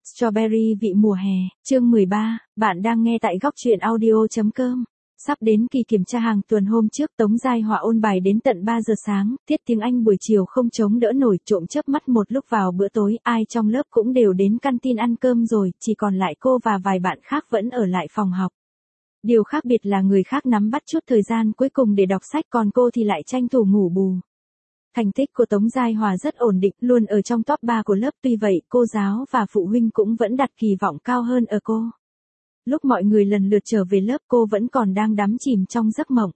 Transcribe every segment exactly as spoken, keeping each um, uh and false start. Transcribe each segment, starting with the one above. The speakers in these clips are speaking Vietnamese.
Strawberry vị mùa hè, chương mười ba, bạn đang nghe tại góc truyện audio chấm com. Sắp đến kỳ kiểm tra hàng tuần hôm trước Tống Giai Hòa ôn bài đến tận ba giờ sáng, tiết tiếng Anh buổi chiều không chống đỡ nổi, trộm chớp mắt một lúc vào bữa tối, ai trong lớp cũng đều đến canteen ăn cơm rồi, chỉ còn lại cô và vài bạn khác vẫn ở lại phòng học. Điều khác biệt là người khác nắm bắt chút thời gian cuối cùng để đọc sách, còn cô thì lại tranh thủ ngủ bù. Thành tích của Tống Giai Hòa rất ổn định, luôn ở trong top ba của lớp, tuy vậy cô giáo và phụ huynh cũng vẫn đặt kỳ vọng cao hơn ở cô. Lúc mọi người lần lượt trở về lớp cô vẫn còn đang đắm chìm trong giấc mộng.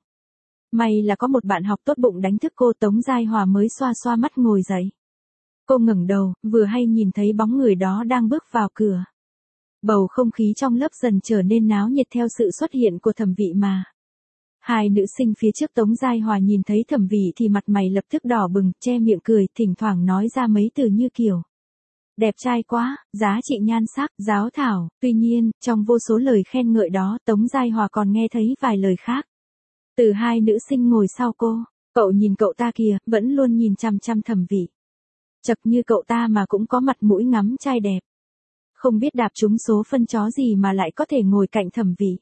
May là có một bạn học tốt bụng đánh thức cô, Tống Giai Hòa mới xoa xoa mắt ngồi dậy. Cô ngẩng đầu, vừa hay nhìn thấy bóng người đó đang bước vào cửa. Bầu không khí trong lớp dần trở nên náo nhiệt theo sự xuất hiện của Thẩm Vị mà. Hai nữ sinh phía trước Tống Giai Hòa nhìn thấy Thẩm Vị thì mặt mày lập tức đỏ bừng, che miệng cười, thỉnh thoảng nói ra mấy từ như kiểu đẹp trai quá, giá trị nhan sắc, giáo thảo. Tuy nhiên, trong vô số lời khen ngợi đó, Tống Giai Hòa còn nghe thấy vài lời khác. Từ hai nữ sinh ngồi sau cô, cậu nhìn cậu ta kìa, vẫn luôn nhìn chằm chằm Thẩm Vị. Chật, như cậu ta mà cũng có mặt mũi ngắm trai đẹp. Không biết đạp trúng số phân chó gì mà lại có thể ngồi cạnh Thẩm Vị.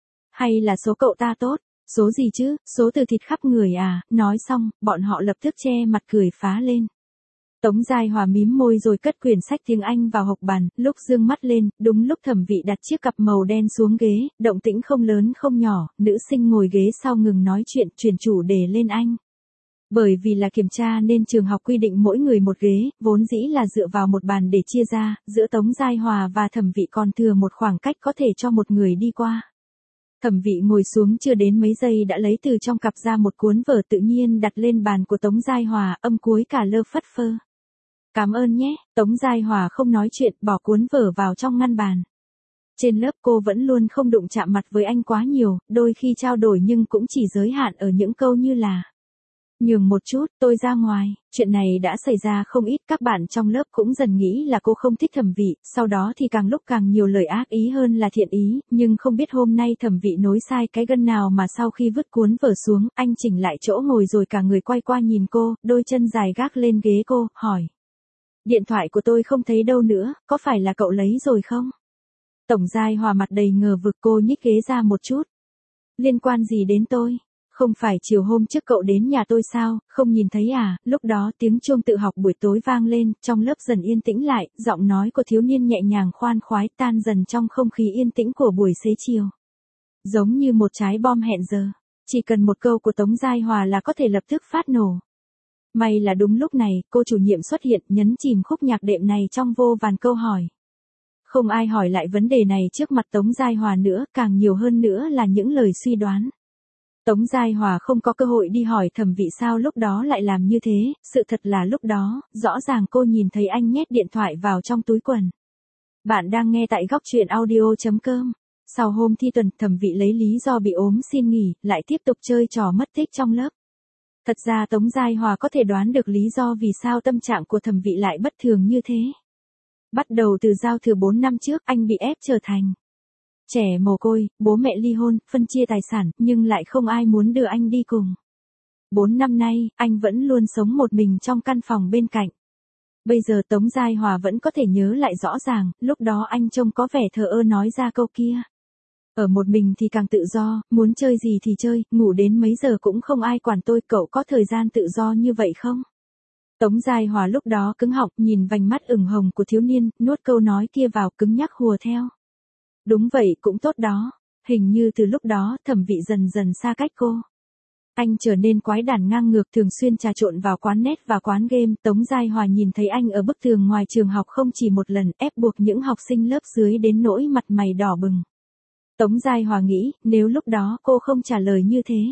Hay là số cậu ta tốt? Số gì chứ, số từ thịt khắp người à? Nói xong, bọn họ lập tức che mặt cười phá lên. Tống Giai Hòa mím môi rồi cất quyển sách tiếng Anh vào hộc bàn, lúc dương mắt lên, đúng lúc Thẩm Vị đặt chiếc cặp màu đen xuống ghế, động tĩnh không lớn không nhỏ, nữ sinh ngồi ghế sau ngừng nói chuyện, chuyển chủ đề lên anh. Bởi vì là kiểm tra nên trường học quy định mỗi người một ghế, vốn dĩ là dựa vào một bàn để chia ra, giữa Tống Giai Hòa và Thẩm Vị còn thừa một khoảng cách có thể cho một người đi qua. Thẩm Vị ngồi xuống chưa đến mấy giây đã lấy từ trong cặp ra một cuốn vở tự nhiên đặt lên bàn của Tống Giai Hòa, âm cuối cả lơ phất phơ. Cảm ơn nhé. Tống Giai Hòa không nói chuyện, bỏ cuốn vở vào trong ngăn bàn. Trên lớp cô vẫn luôn không đụng chạm mặt với anh quá nhiều, đôi khi trao đổi nhưng cũng chỉ giới hạn ở những câu như là nhường một chút, tôi ra ngoài. Chuyện này đã xảy ra không ít, các bạn trong lớp cũng dần nghĩ là cô không thích Thẩm Vị, sau đó thì càng lúc càng nhiều lời ác ý hơn là thiện ý, nhưng không biết hôm nay Thẩm Vị nối sai cái gân nào mà sau khi vứt cuốn vở xuống, anh chỉnh lại chỗ ngồi rồi cả người quay qua nhìn cô, đôi chân dài gác lên ghế cô, hỏi. Điện thoại của tôi không thấy đâu nữa, có phải là cậu lấy rồi không? Tống Giai Hòa mặt đầy ngờ vực, cô nhích ghế ra một chút. Liên quan gì đến tôi? Không phải chiều hôm trước cậu đến nhà tôi sao, không nhìn thấy à? Lúc đó tiếng chuông tự học buổi tối vang lên, trong lớp dần yên tĩnh lại, giọng nói của thiếu niên nhẹ nhàng khoan khoái tan dần trong không khí yên tĩnh của buổi xế chiều. Giống như một trái bom hẹn giờ, chỉ cần một câu của Tống Giai Hòa là có thể lập tức phát nổ. May là đúng lúc này, cô chủ nhiệm xuất hiện, nhấn chìm khúc nhạc đệm này trong vô vàn câu hỏi. Không ai hỏi lại vấn đề này trước mặt Tống Giai Hòa nữa, càng nhiều hơn nữa là những lời suy đoán. Tống Giai Hòa không có cơ hội đi hỏi Thẩm Vị sao lúc đó lại làm như thế, sự thật là lúc đó, rõ ràng cô nhìn thấy anh nhét điện thoại vào trong túi quần. Bạn đang nghe tại góc truyện audio chấm com. Sau hôm thi tuần, Thẩm Vị lấy lý do bị ốm xin nghỉ, lại tiếp tục chơi trò mất tích trong lớp. Thật ra Tống Giai Hòa có thể đoán được lý do vì sao tâm trạng của Thẩm Vị lại bất thường như thế. Bắt đầu từ giao thừa bốn năm trước, anh bị ép trở thành trẻ mồ côi, bố mẹ ly hôn, phân chia tài sản, nhưng lại không ai muốn đưa anh đi cùng. Bốn năm nay, anh vẫn luôn sống một mình trong căn phòng bên cạnh. Bây giờ Tống Giai Hòa vẫn có thể nhớ lại rõ ràng, lúc đó anh trông có vẻ thờ ơ nói ra câu kia. Ở một mình thì càng tự do, muốn chơi gì thì chơi, ngủ đến mấy giờ cũng không ai quản tôi, cậu có thời gian tự do như vậy không? Tống Giai Hòa lúc đó cứng họng, nhìn vành mắt ửng hồng của thiếu niên, nuốt câu nói kia vào, cứng nhắc hùa theo. Đúng vậy, cũng tốt đó. Hình như từ lúc đó, Thẩm Vị dần dần xa cách cô. Anh trở nên quái đản ngang ngược, thường xuyên trà trộn vào quán net và quán game. Tống Giai Hòa nhìn thấy anh ở bức tường ngoài trường học không chỉ một lần, ép buộc những học sinh lớp dưới đến nỗi mặt mày đỏ bừng. Tống Giai Hòa nghĩ, nếu lúc đó cô không trả lời như thế,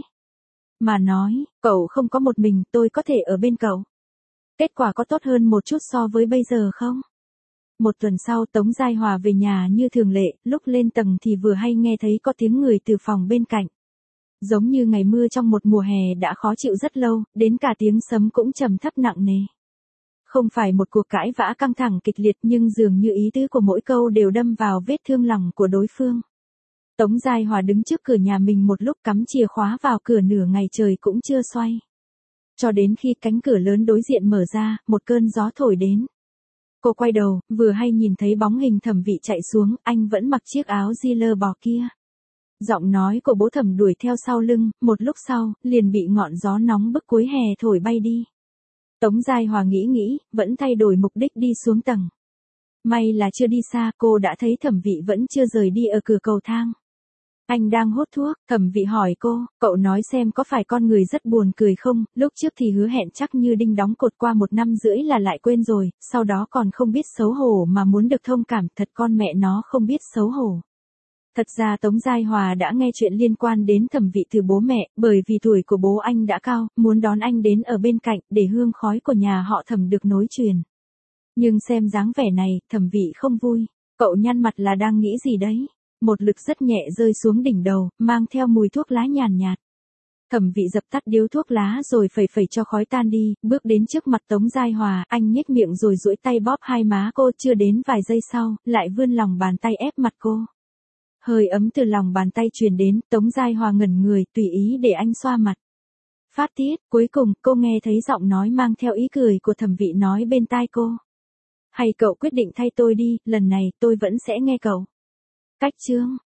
mà nói, cậu không có một mình, tôi có thể ở bên cậu. Kết quả có tốt hơn một chút so với bây giờ không? Một tuần sau Tống Giai Hòa về nhà như thường lệ, lúc lên tầng thì vừa hay nghe thấy có tiếng người từ phòng bên cạnh. Giống như ngày mưa trong một mùa hè đã khó chịu rất lâu, đến cả tiếng sấm cũng trầm thấp nặng nề. Không phải một cuộc cãi vã căng thẳng kịch liệt nhưng dường như ý tứ của mỗi câu đều đâm vào vết thương lòng của đối phương. Tống Giai Hòa đứng trước cửa nhà mình một lúc, cắm chìa khóa vào cửa nửa ngày trời cũng chưa xoay. Cho đến khi cánh cửa lớn đối diện mở ra, một cơn gió thổi đến. Cô quay đầu, vừa hay nhìn thấy bóng hình Thẩm Vị chạy xuống, anh vẫn mặc chiếc áo Giller bò kia. Giọng nói của bố Thẩm đuổi theo sau lưng, một lúc sau, liền bị ngọn gió nóng bức cuối hè thổi bay đi. Tống Giai Hòa nghĩ nghĩ, vẫn thay đổi mục đích đi xuống tầng. May là chưa đi xa, cô đã thấy Thẩm Vị vẫn chưa rời đi ở cửa cầu thang. Anh đang hút thuốc, Thẩm Vị hỏi cô, cậu nói xem có phải con người rất buồn cười không, lúc trước thì hứa hẹn chắc như đinh đóng cột qua một năm rưỡi là lại quên rồi, sau đó còn không biết xấu hổ mà muốn được thông cảm, thật con mẹ nó không biết xấu hổ. Thật ra Tống Giai Hòa đã nghe chuyện liên quan đến Thẩm Vị từ bố mẹ, bởi vì tuổi của bố anh đã cao, muốn đón anh đến ở bên cạnh để hương khói của nhà họ Thẩm được nối truyền. Nhưng xem dáng vẻ này, Thẩm Vị không vui, cậu nhăn mặt là đang nghĩ gì đấy? Một lực rất nhẹ rơi xuống đỉnh đầu, mang theo mùi thuốc lá nhàn nhạt. Thẩm Vị dập tắt điếu thuốc lá rồi phẩy phẩy cho khói tan đi, bước đến trước mặt Tống Giai Hòa, anh nhếch miệng rồi duỗi tay bóp hai má cô, chưa đến vài giây sau, lại vươn lòng bàn tay ép mặt cô. Hơi ấm từ lòng bàn tay truyền đến, Tống Giai Hòa ngẩn người, tùy ý để anh xoa mặt. Phát tiết, cuối cùng, cô nghe thấy giọng nói mang theo ý cười của Thẩm Vị nói bên tai cô. Hay cậu quyết định thay tôi đi, lần này tôi vẫn sẽ nghe cậu. Cách chương